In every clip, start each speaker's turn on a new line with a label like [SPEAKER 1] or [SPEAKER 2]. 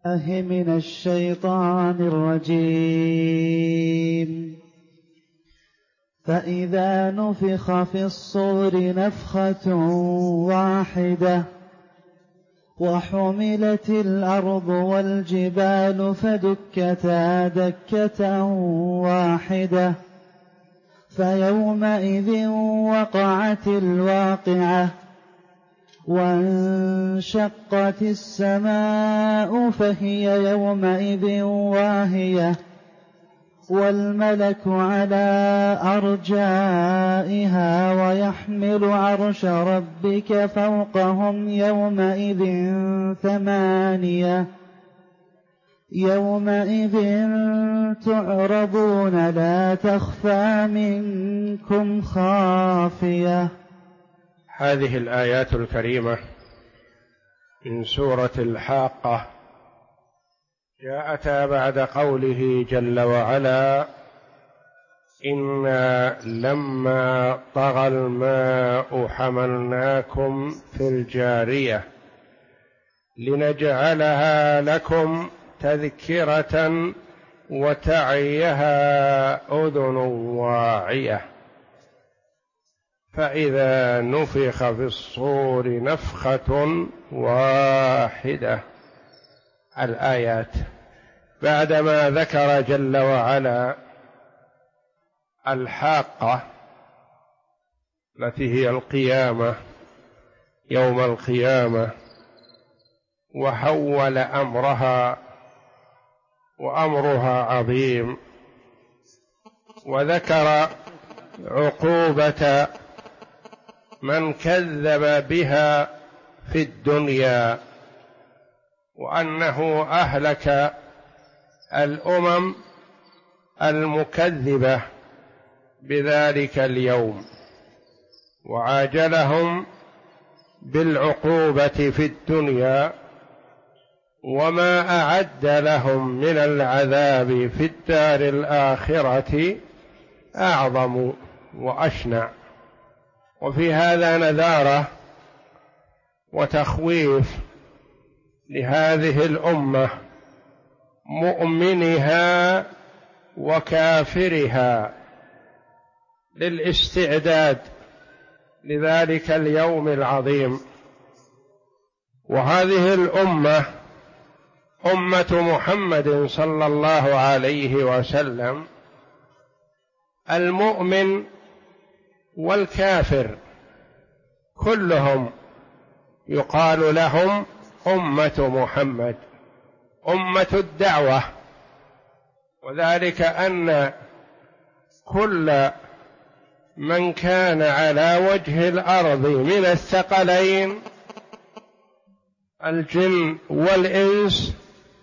[SPEAKER 1] من الشيطان الرجيم. فإذا نفخ في الصور نفخة واحدة وحملت الأرض والجبال فدكتا دكة واحدة فيومئذ وقعت الواقعة وانشقت السماء فهي يومئذ واهية والملك على أرجائها ويحمل عرش ربك فوقهم يومئذ ثمانية يومئذ تعرضون لا تخفى منكم خافية.
[SPEAKER 2] هذه الآيات الكريمة من سورة الحاقة جاءتا بعد قوله جل وعلا: إنا لما طغى الماء حملناكم في الجارية لنجعلها لكم تذكرة وتعيها أذن واعية فإذا نفخ في الصور نفخة واحدة. الآيات بعدما ذكر جل وعلا الحاقة التي هي القيامة يوم القيامة وحول أمرها وأمرها عظيم، وذكر عقوبة من كذب بها في الدنيا وأنه أهلك الأمم المكذبة بذلك اليوم وعاجلهم بالعقوبة في الدنيا وما أعد لهم من العذاب في الدار الآخرة أعظم وأشنع. وفي هذا نذارة وتخويف لهذه الأمة مؤمنها وكافرها للاستعداد لذلك اليوم العظيم. وهذه الأمة أمة محمد صلى الله عليه وسلم، المؤمن والكافر كلهم يقال لهم أمة محمد، أمة الدعوة، وذلك أن كل من كان على وجه الأرض من الثقلين الجن والإنس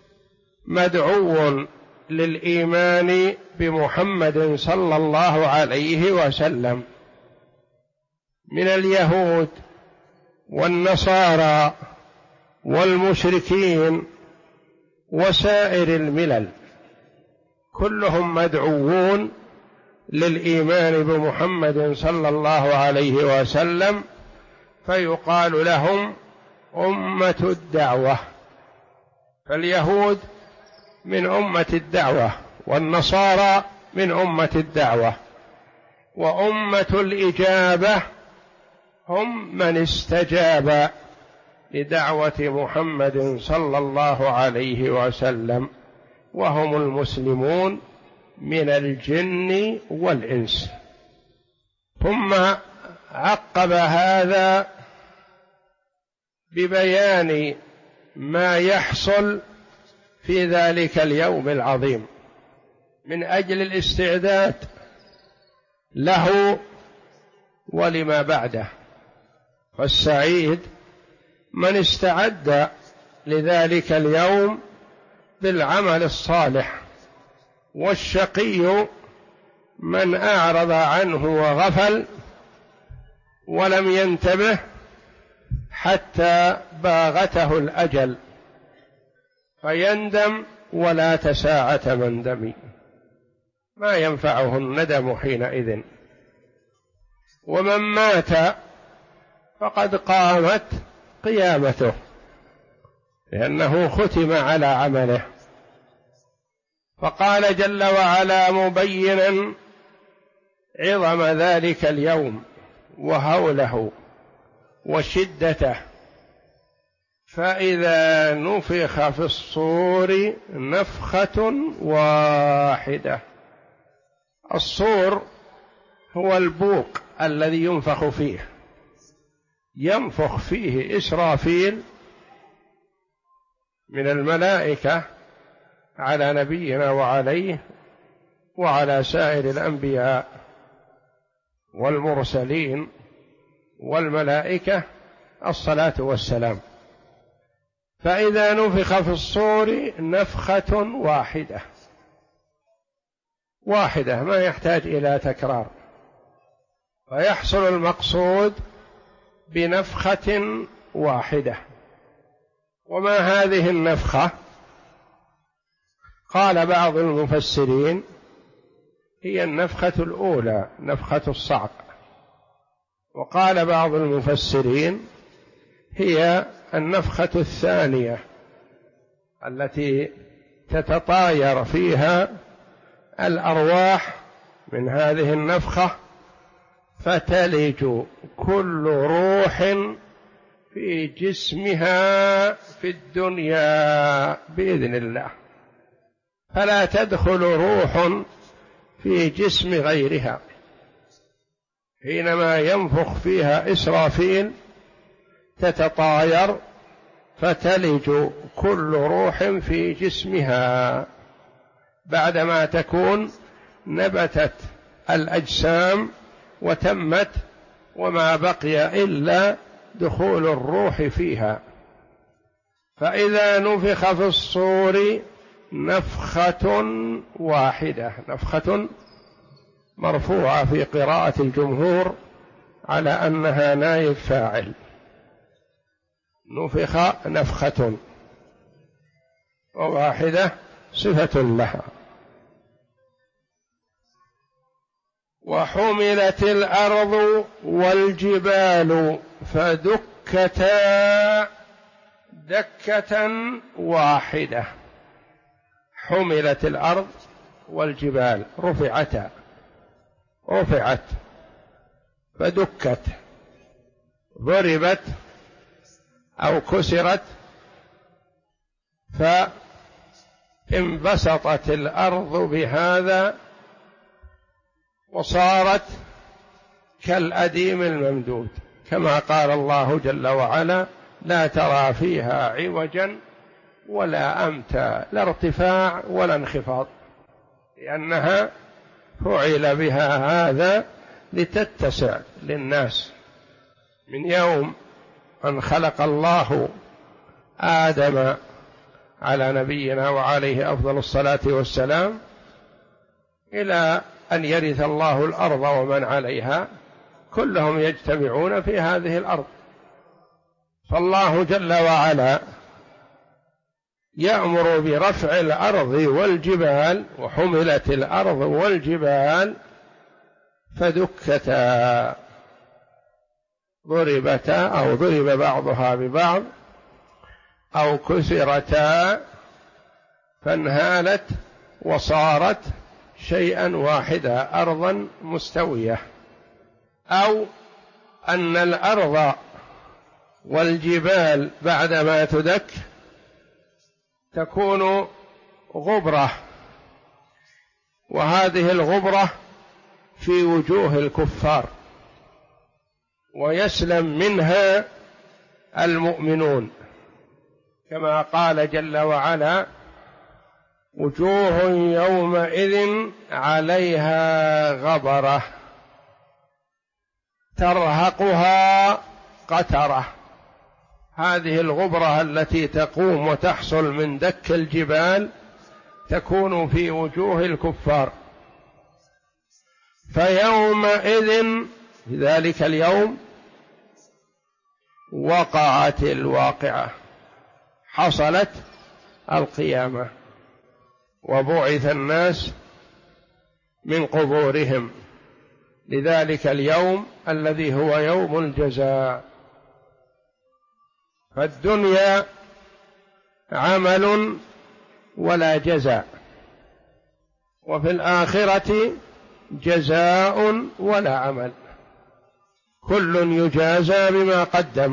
[SPEAKER 2] مدعو للإيمان بمحمد صلى الله عليه وسلم من اليهود والنصارى والمشركين وسائر الملل، كلهم مدعوون للإيمان بمحمد صلى الله عليه وسلم، فيقال لهم أمة الدعوة. فاليهود من أمة الدعوة والنصارى من أمة الدعوة، وأمة الإجابة هم من استجاب لدعوة محمد صلى الله عليه وسلم، وهم المسلمون من الجن والإنس. ثم عقب هذا ببيان ما يحصل في ذلك اليوم العظيم من أجل الاستعداد له ولما بعده. فالسعيد من استعد لذلك اليوم بالعمل الصالح، والشقي من أعرض عنه وغفل ولم ينتبه حتى باغته الأجل فيندم ولا تساعة مندم، ما ينفعه الندم حينئذ. ومن مات فقد قامت قيامته، لأنه ختم على عمله. فقال جل وعلا مبينا عظم ذلك اليوم وهوله وشدته: فإذا نفخ في الصور نفخة واحدة. الصور هو البوق الذي ينفخ فيه، ينفخ فيه إسرافيل من الملائكة على نبينا وعليه وعلى سائر الأنبياء والمرسلين والملائكة الصلاة والسلام. فإذا نفخ في الصور نفخة واحدة، واحدة ما يحتاج إلى تكرار، فيحصل المقصود بنفخة واحدة. وما هذه النفخة؟ قال بعض المفسرين هي النفخة الأولى، نفخة الصعق. وقال بعض المفسرين هي النفخة الثانية التي تتطاير فيها الأرواح من هذه النفخة، فتلج كل روح في جسمها في الدنيا بإذن الله، فلا تدخل روح في جسم غيرها. حينما ينفخ فيها إسرافيل تتطاير فتلج كل روح في جسمها بعدما تكون نبتت الأجسام وتمت، وما بقي إلا دخول الروح فيها. فإذا نفخ في الصور نفخة واحدة، نفخة مرفوعة في قراءة الجمهور على أنها نائب فاعل، نفخ نفخة، وواحدة صفة لها. وحملت الأرض والجبال فدكتا دكة واحدة. حملت الأرض والجبال، رفعت فدكت، ضربت أو كسرت، فانبسطت الأرض بهذا وصارت كالأديم الممدود، كما قال الله جل وعلا: لا ترى فيها عوجا ولا أمتا، لا ارتفاع ولا انخفاض، لأنها فعل بها هذا لتتسع للناس. من يوم أن خلق الله آدم على نبينا وعليه أفضل الصلاة والسلام إلى أن يرث الله الأرض ومن عليها، كلهم يجتمعون في هذه الأرض. فالله جل وعلا يأمر برفع الأرض والجبال، وحملت الأرض والجبال فدكتا، ضربتا أو ضرب بعضها ببعض، أو كسرتا فانهالت وصارت شيئا واحدا، أرضا مستوية. أو أن الأرض والجبال بعدما تدك تكون غبرة، وهذه الغبرة في وجوه الكفار ويسلم منها المؤمنون، كما قال جل وعلا: وجوه يومئذ عليها غبرة ترهقها قترة. هذه الغبرة التي تقوم وتحصل من دك الجبال تكون في وجوه الكفار. فيومئذ، في ذلك اليوم، وقعت الواقعة، حصلت القيامة، وبعث الناس من قبورهم لذلك اليوم الذي هو يوم الجزاء. فالدنيا عمل ولا جزاء، وفي الآخرة جزاء ولا عمل، كل يجازى بما قدم.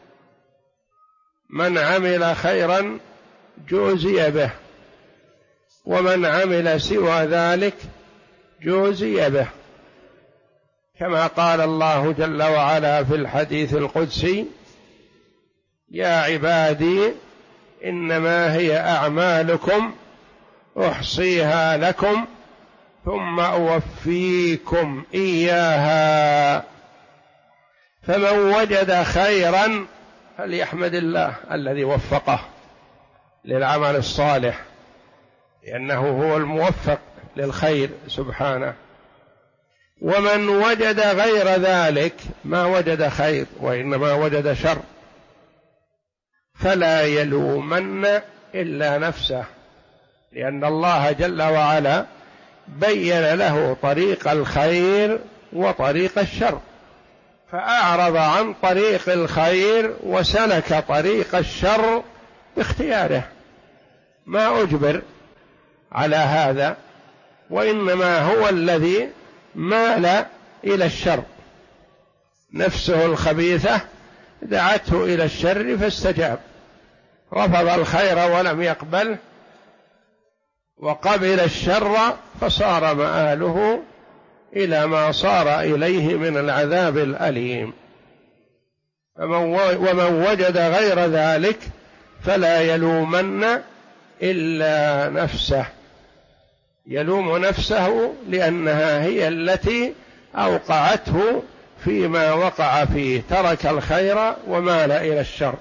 [SPEAKER 2] من عمل خيرا جوزي به، ومن عمل سوى ذلك جوزي به، كما قال الله جل وعلا في الحديث القدسي: يا عبادي إنما هي أعمالكم أحصيها لكم ثم أوفيكم إياها، فمن وجد خيرا فليحمد الله الذي وفقه للعمل الصالح، لأنه هو الموفق للخير سبحانه. ومن وجد غير ذلك ما وجد خير وإنما وجد شر، فلا يلومن إلا نفسه، لأن الله جل وعلا بين له طريق الخير وطريق الشر، فأعرض عن طريق الخير وسلك طريق الشر باختياره، ما أجبر على هذا، وإنما هو الذي مال إلى الشر، نفسه الخبيثة دعته إلى الشر فاستجاب، رفض الخير ولم يقبله وقبل الشر، فصار مآله إلى ما صار إليه من العذاب الأليم. ومن وجد غير ذلك فلا يلومن إلا نفسه، يلوم نفسه لأنها هي التي أوقعته فيما وقع فيه، ترك الخير ومال إلى الشر.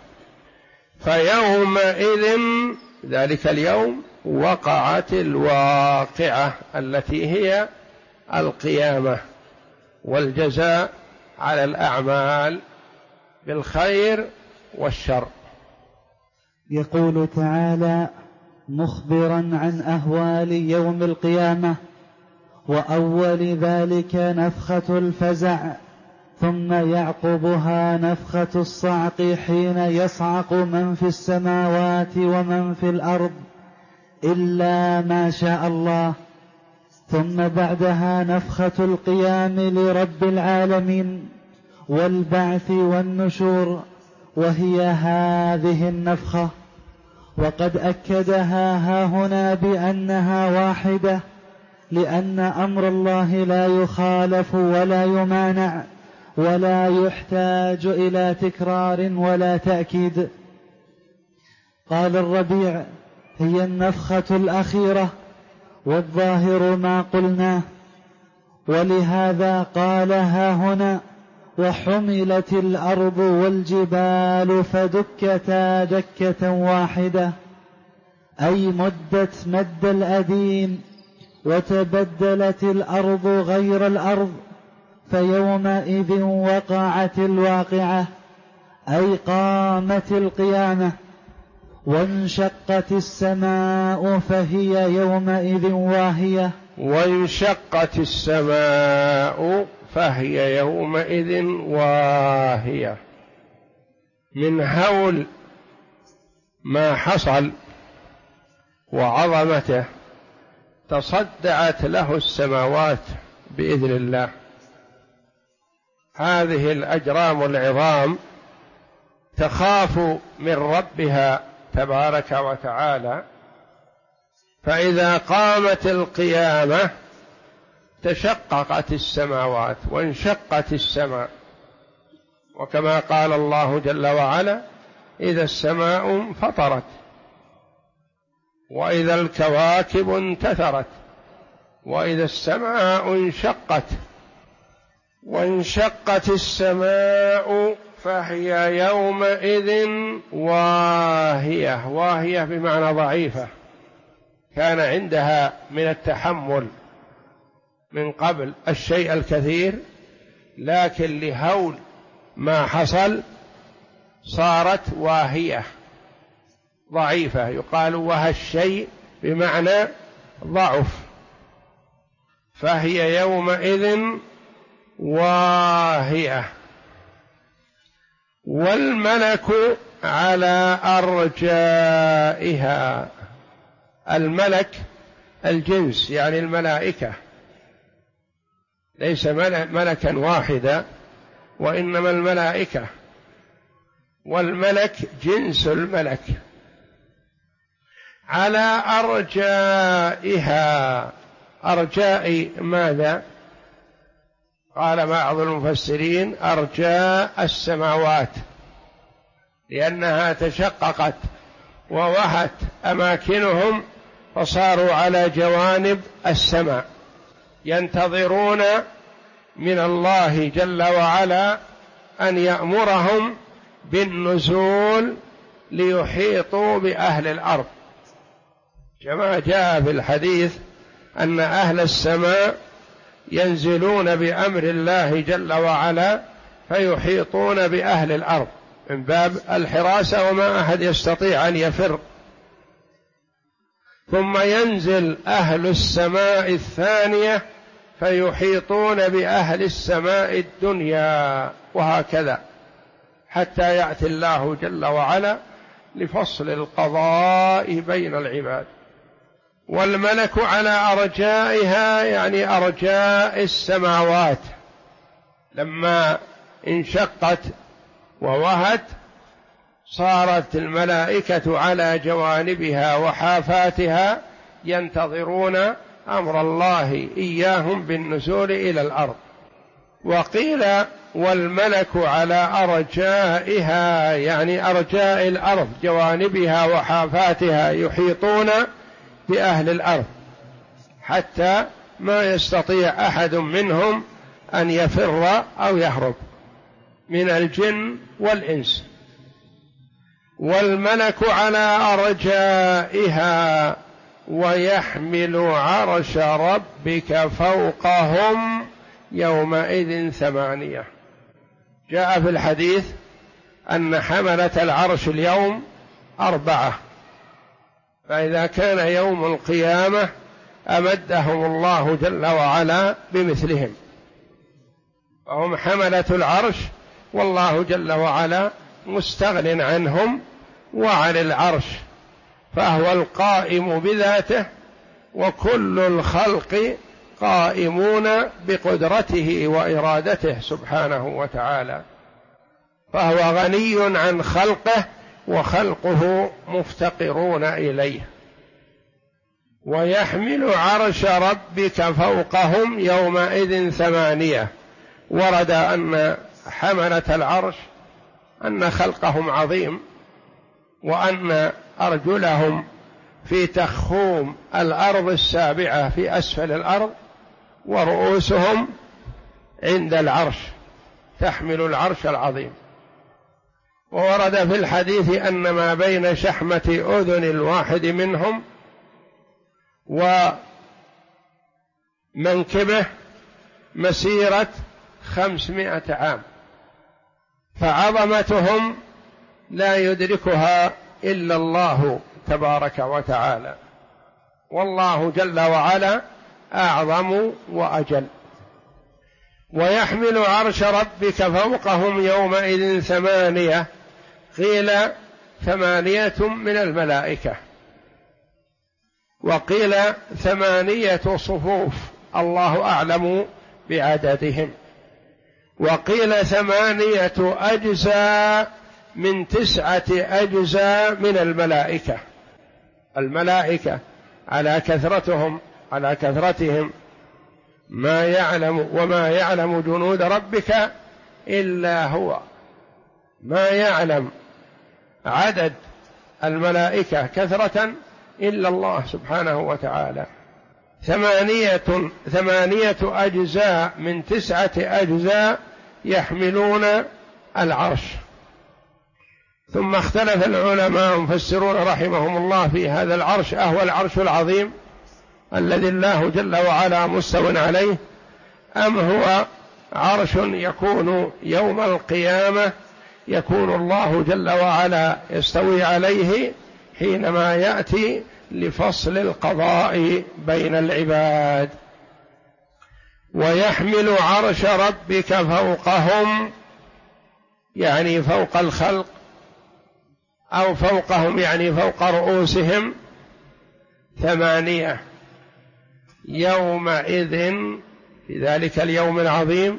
[SPEAKER 2] فيومئذ ذلك اليوم وقعت الواقعة التي هي القيامة، والجزاء على الأعمال بالخير والشر.
[SPEAKER 1] يقول تعالى مخبرا عن أهوال يوم القيامة: وأول ذلك نفخة الفزع، ثم يعقبها نفخة الصعق، حين يصعق من في السماوات ومن في الأرض إلا ما شاء الله، ثم بعدها نفخة القيام لرب العالمين والبعث والنشور، وهي هذه النفخة. وقد أكدها هاهنا بأنها واحدة، لأن أمر الله لا يخالف ولا يمانع ولا يحتاج إلى تكرار ولا تأكيد. قال الربيع: هي النفخة الأخيرة، والظاهر ما قلناه. ولهذا قال هاهنا: وحملت الأرض والجبال فدكتا دكة واحدة، أي مدت مد الأديم، وتبدلت الأرض غير الأرض، فيومئذ وقعت الواقعة، أي قامت القيامة. وانشقت السماء فهي يومئذ واهية،
[SPEAKER 2] وانشقت السماء فهي يومئذ واهية، من هول ما حصل وعظمته تصدعت له السماوات بإذن الله. هذه الأجرام العظام تخاف من ربها تبارك وتعالى، فإذا قامت القيامة تشققت السماوات وانشقت السماء، وكما قال الله جل وعلا: إذا السماء انفطرت، وإذا الكواكب انتثرت، وإذا السماء انشقت. وانشقت السماء فهي يومئذ واهية، واهية بمعنى ضعيفة، كان عندها من التحمل من قبل الشيء الكثير، لكن لهول ما حصل صارت واهية ضعيفة. يقال وهى الشيء بمعنى ضعف، فهي يومئذ واهية. والملك على أرجائها. الملك الجنس يعني الملائكة، ليس ملكا واحدا، وإنما الملائكة، والملك جنس الملك. على أرجائها، أرجاء ماذا؟ قال بعض المفسرين أرجاء السماوات، لأنها تشققت ووهت أماكنهم فصاروا على جوانب السماء، ينتظرون من الله جل وعلا أن يأمرهم بالنزول ليحيطوا بأهل الأرض، كما جاء في الحديث أن أهل السماء ينزلون بأمر الله جل وعلا فيحيطون بأهل الأرض من باب الحراسة، وما أحد يستطيع أن يفر. ثم ينزل أهل السماء الثانية فيحيطون بأهل السماء الدنيا، وهكذا حتى يأتي الله جل وعلا لفصل القضاء بين العباد. والملك على أرجائها يعني أرجاء السماوات، لما انشقت ووهت صارت الملائكة على جوانبها وحافاتها ينتظرون أمر الله إياهم بالنزول إلى الأرض. وقيل والملك على أرجائها يعني أرجاء الأرض، جوانبها وحافاتها يحيطون بأهل الأرض حتى ما يستطيع أحد منهم أن يفر أو يهرب من الجن والإنس. والملك على أرجائها ويحمل عرش ربك فوقهم يومئذ 8. جاء في الحديث أن حملة العرش اليوم 4، فإذا كان يوم القيامة أمدهم الله جل وعلا بمثلهم، فهم حملة العرش، والله جل وعلا مستغن عنهم وعن العرش، فهو القائم بذاته، وكل الخلق قائمون بقدرته وإرادته سبحانه وتعالى، فهو غني عن خلقه وخلقه مفتقرون إليه. ويحمل عرش ربك فوقهم يومئذ 8. ورد أن حملة العرش أن خلقهم عظيم، وأن أرجلهم في تخوم الأرض السابعة في أسفل الأرض، ورؤوسهم عند العرش تحمل العرش العظيم. وورد في الحديث أن ما بين شحمة أذن الواحد منهم ومنكبه مسيرة 500 عام، فعظمتهم لا يدركها إلا الله تبارك وتعالى، والله جل وعلا أعظم وأجل. ويحمل عرش ربك فوقهم يومئذ 8، قيل 8 من الملائكة، وقيل 8 صفوف الله أعلم بعددهم، وقيل 8 أجزاء من 9 أجزاء من الملائكة. الملائكة على كثرتهم ما يعلم وما يعلم جنود ربك إلا هو، ما يعلم عدد الملائكة كثرة إلا الله سبحانه وتعالى. 8 أجزاء من 9 أجزاء يحملون العرش. ثم اختلف العلماء المفسرون رحمهم الله في هذا العرش، أهو العرش العظيم الذي الله جل وعلا مستو عليه، أم هو عرش يكون يوم القيامة يكون الله جل وعلا يستوي عليه حينما يأتي لفصل القضاء بين العباد. ويحمل عرش ربك فوقهم يعني فوق الخلق أو فوقهم يعني فوق رؤوسهم 8. يومئذ في ذلك اليوم العظيم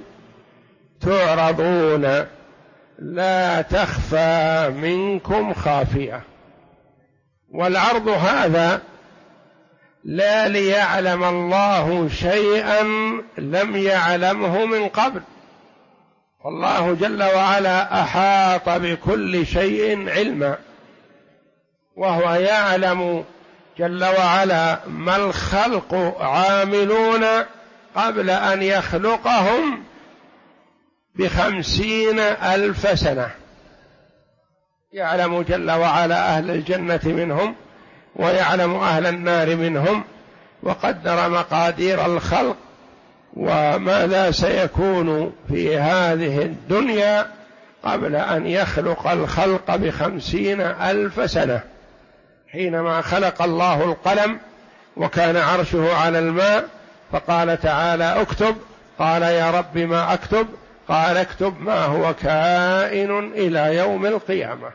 [SPEAKER 2] تعرضون لا تخفى منكم خافية. والعرض هذا لا ليعلم الله شيئا لم يعلمه من قبل، والله جل وعلا أحاط بكل شيء علما، وهو يعلم جل وعلا ما الخلق عاملون قبل أن يخلقهم 50,000 سنة. يعلم جل وعلا أهل الجنة منهم ويعلم أهل النار منهم، وقدر مقادير الخلق وماذا سيكون في هذه الدنيا قبل أن يخلق الخلق 50,000 سنة. حينما خلق الله القلم وكان عرشه على الماء فقال تعالى اكتب، قال يا رب ما أكتب؟ قال اكتب ما هو كائن إلى يوم القيامة.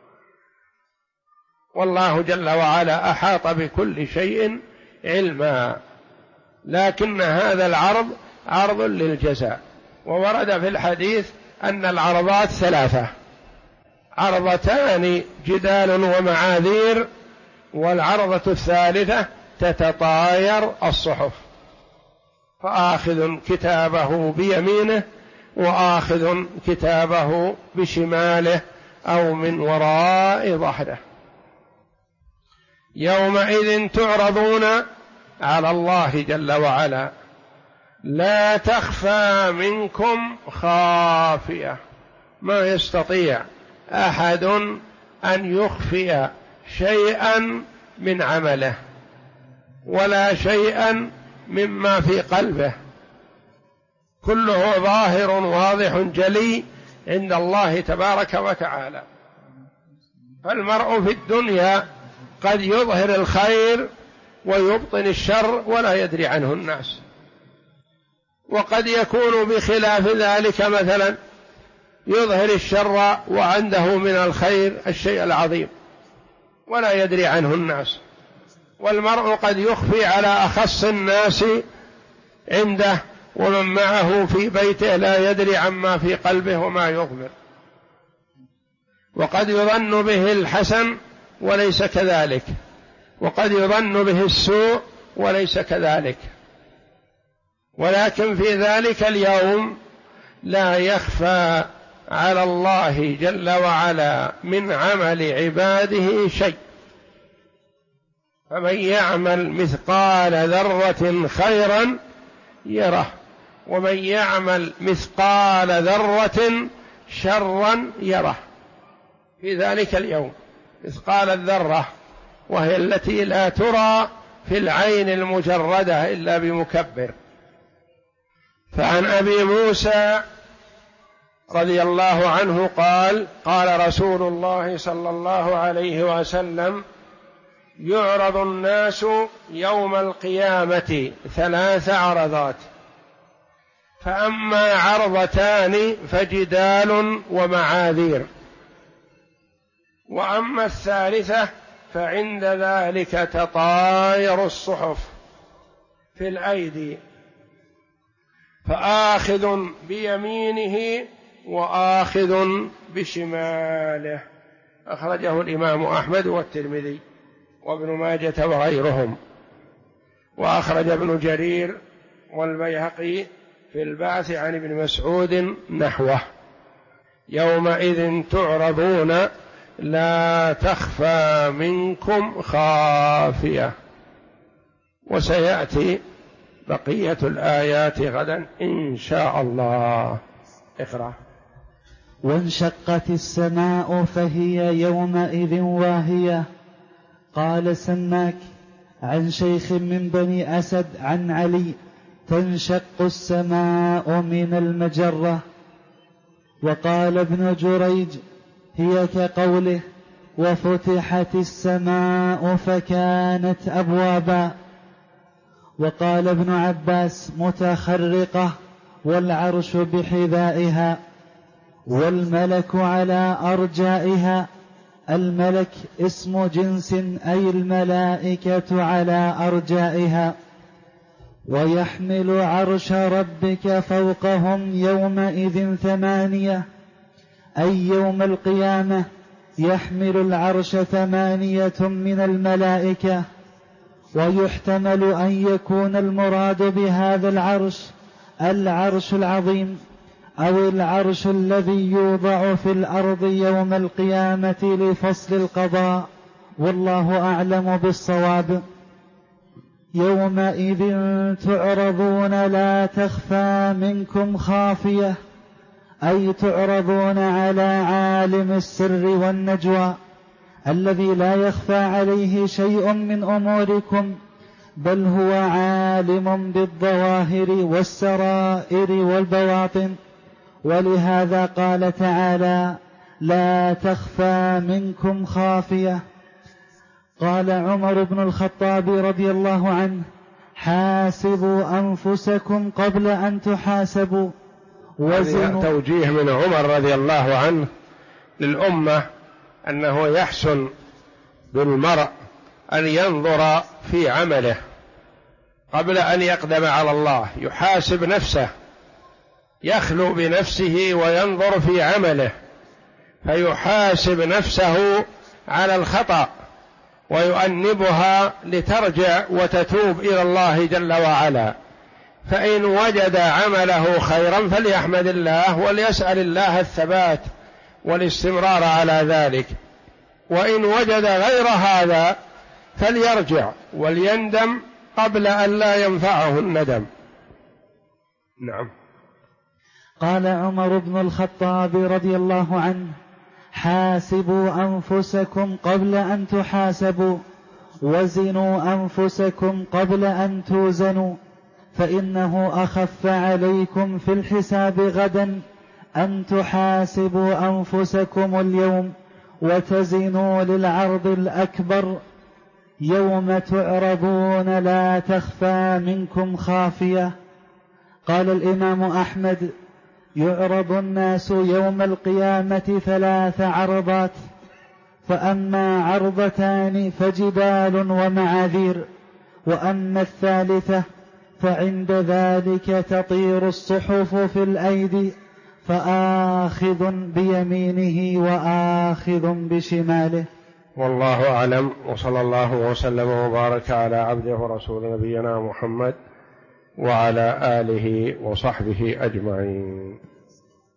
[SPEAKER 2] والله جل وعلا أحاط بكل شيء علما، لكن هذا العرض عرض للجزاء. وورد في الحديث أن العرضات 3: عرضتان جدال ومعاذير، والعرضة الثالثة تتطاير الصحف، فآخذ كتابه بيمينه وآخذ كتابه بشماله أو من وراء ظهره. يومئذ تعرضون على الله جل وعلا لا تخفى منكم خافية، ما يستطيع أحد أن يخفي شيئا من عمله ولا شيئا مما في قلبه، كله ظاهر واضح جلي عند الله تبارك وتعالى. فالمرء في الدنيا قد يظهر الخير ويبطن الشر ولا يدري عنه الناس، وقد يكون بخلاف ذلك، مثلا يظهر الشر وعنده من الخير الشيء العظيم ولا يدري عنه الناس. والمرء قد يخفي على أخص الناس عنده ومن معه في بيته لا يدري عما في قلبه وما يضمر، وقد يظن به الحسن وليس كذلك، وقد يظن به السوء وليس كذلك. ولكن في ذلك اليوم لا يخفى على الله جل وعلا من عمل عباده شيء، فمن يعمل مثقال ذرة خيرا يره، ومن يعمل مثقال ذرة شرا يره. في ذلك اليوم مثقال الذرة، وهي التي لا ترى في العين المجردة إلا بمكبر. فعن أبي موسى رضي الله عنه قال: قال رسول الله صلى الله عليه وسلم: يعرض الناس يوم القيامة 3 عرضات، فأما عرضتان فجدال ومعاذير، وأما الثالثة فعند ذلك تطاير الصحف في الأيدي، فآخذ بيمينه وآخذ بشماله. أخرجه الإمام أحمد والترمذي وابن ماجة وغيرهم، وأخرج ابن جرير والبيهقي في البعث عن ابن مسعود نحوه: يومئذ تعرضون لا تخفى منكم خافية. وسيأتي بقية الآيات غدا إن شاء الله. اقرأ.
[SPEAKER 1] وانشقت السماء فهي يومئذ واهية. قال سماك عن شيخ من بني أسد عن علي: تنشق السماء من المجرة. وقال ابن جريج: هي كقوله: وفتحت السماء فكانت أبوابا. وقال ابن عباس: متخرقة، والعرش بحذائها، والملك على أرجائها، الملك اسم جنس أي الملائكة على أرجائها. ويحمل عرش ربك فوقهم يومئذ 8 أي يوم القيامة يحمل العرش 8 من الملائكة. ويحتمل أن يكون المراد بهذا العرش العرش العظيم أو العرش الذي يوضع في الأرض يوم القيامة لفصل القضاء، والله أعلم بالصواب. يومئذ تعرضون لا تخفى منكم خافية أي تعرضون على عالم السر والنجوى الذي لا يخفى عليه شيء من أموركم، بل هو عالم بالظواهر والسرائر والبواطن. ولهذا قال تعالى لا تخفى منكم خافية. قال عمر بن الخطاب رضي الله عنه حاسبوا أنفسكم قبل أن تحاسبوا وزنوا.
[SPEAKER 2] توجيه من عمر رضي الله عنه للأمة أنه يحسن بالمرء أن ينظر في عمله قبل أن يقدم على الله، يحاسب نفسه، يخلو بنفسه وينظر في عمله، فيحاسب نفسه على الخطأ ويؤنبها لترجع وتتوب إلى الله جل وعلا. فإن وجد عمله خيرا فليحمد الله وليسأل الله الثبات والاستمرار على ذلك، وإن وجد غير هذا فليرجع وليندم قبل أن لا ينفعه الندم. نعم.
[SPEAKER 1] قال عمر بن الخطاب رضي الله عنه حاسبوا أنفسكم قبل أن تحاسبوا وزنوا أنفسكم قبل أن توزنوا، فإنه أخف عليكم في الحساب غدا أن تحاسبوا أنفسكم اليوم وتزنوا للعرض الأكبر يوم تعرضون لا تخفى منكم خافية. قال الإمام أحمد يعرض الناس يوم القيامة 3 عرضات، فأما عرضتان فجدال ومعاذير، وأما الثالثة فعند ذلك تطير الصحف في الأيدي فآخذ بيمينه وآخذ بشماله.
[SPEAKER 2] والله أعلم، وصلى الله وسلم وبارك على عبده ورسول نبينا محمد وعلى آله وصحبه أجمعين.